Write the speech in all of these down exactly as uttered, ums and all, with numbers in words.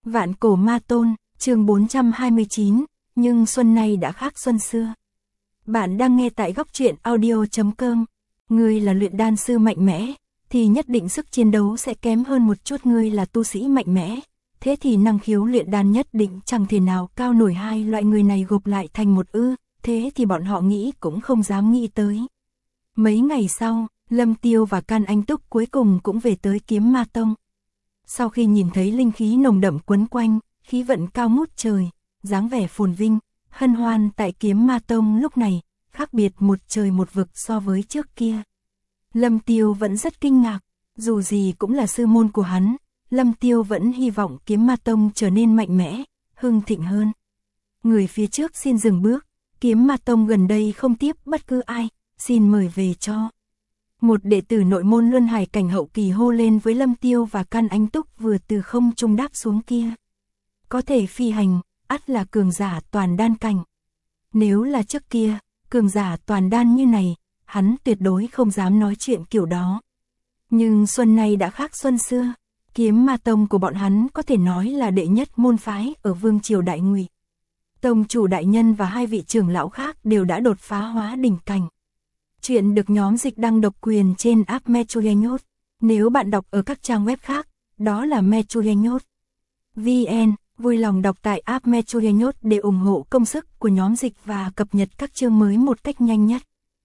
Vạn cổ ma tôn, chương bốn trăm hai mươi chín, nhưng xuân này đã khác xuân xưa. Bạn đang nghe tại góc truyện audio chấm com. Ngươi là luyện đan sư mạnh mẽ, thì nhất định sức chiến đấu sẽ kém hơn một chút. Ngươi là tu sĩ mạnh mẽ, thế thì năng khiếu luyện đan nhất định chẳng thể nào cao nổi. Hai loại người này gộp lại thành một ư, thế thì bọn họ nghĩ cũng không dám nghĩ tới. Mấy ngày sau, Lâm Tiêu và Can Anh Túc cuối cùng cũng về tới Kiếm Ma Tông. Sau khi nhìn thấy linh khí nồng đậm quấn quanh, khí vận cao ngút trời, dáng vẻ phồn vinh, hân hoan tại Kiếm Ma Tông lúc này, khác biệt một trời một vực so với trước kia. Lâm Tiêu vẫn rất kinh ngạc, dù gì cũng là sư môn của hắn, Lâm Tiêu vẫn hy vọng Kiếm Ma Tông trở nên mạnh mẽ, hưng thịnh hơn. Người phía trước xin dừng bước, Kiếm Ma Tông gần đây không tiếp bất cứ ai, xin mời về cho. Một đệ tử nội môn luân hải cảnh hậu kỳ hô lên với Lâm Tiêu và Can Anh Túc vừa từ không trung đáp xuống kia. Có thể phi hành, ắt là cường giả toàn đan cảnh. Nếu là trước kia, cường giả toàn đan như này, hắn tuyệt đối không dám nói chuyện kiểu đó. Nhưng xuân này đã khác xuân xưa, Kiếm Ma Tông của bọn hắn có thể nói là đệ nhất môn phái ở Vương Triều Đại Ngụy. Tông chủ đại nhân và hai vị trưởng lão khác đều đã đột phá hóa đỉnh cảnh. Chuyện được nhóm dịch đăng độc quyền trên app Metroyenyot. Nếu bạn đọc ở các trang web khác, đó là Metroyenyot chấm vn. Vui lòng đọc tại app Metroyenyot để ủng hộ công sức của nhóm dịch và cập nhật các chương mới một cách nhanh nhất.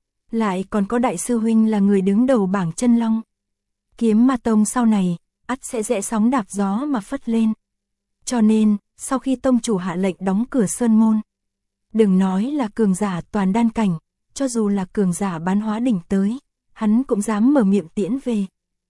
Lại còn có đại sư huynh là người đứng đầu bảng chân long. Kiếm Ma Tông sau này, ắt sẽ rẽ sóng đạp gió mà phất lên. Cho nên, sau khi tông chủ hạ lệnh đóng cửa sơn môn, đừng nói là cường giả toàn đan cảnh, cho dù là cường giả bán hóa đỉnh tới, hắn cũng dám mở miệng tiễn về.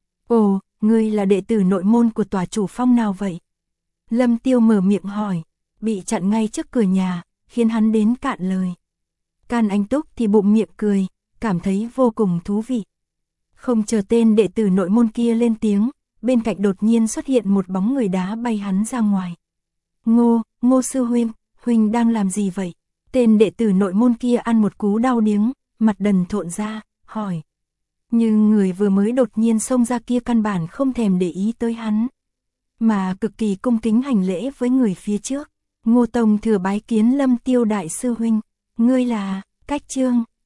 Ồ, ngươi là đệ tử nội môn của tòa chủ phong nào vậy? Lâm Tiêu mở miệng hỏi, bị chặn ngay trước cửa nhà, khiến hắn đến cạn lời. Can Anh Túc thì bụng miệng cười, cảm thấy vô cùng thú vị. Không chờ tên đệ tử nội môn kia lên tiếng, bên cạnh đột nhiên xuất hiện một bóng người đá bay hắn ra ngoài. Ngô, Ngô sư huynh, huynh đang làm gì vậy? Tên đệ tử nội môn kia ăn một cú đau điếng, mặt đần thộn ra, hỏi. Nhưng người vừa mới đột nhiên xông ra kia căn bản không thèm để ý tới hắn, mà cực kỳ cung kính hành lễ với người phía trước. Ngô Tông thừa bái kiến Lâm Tiêu đại sư huynh, ngươi là Cách Trương.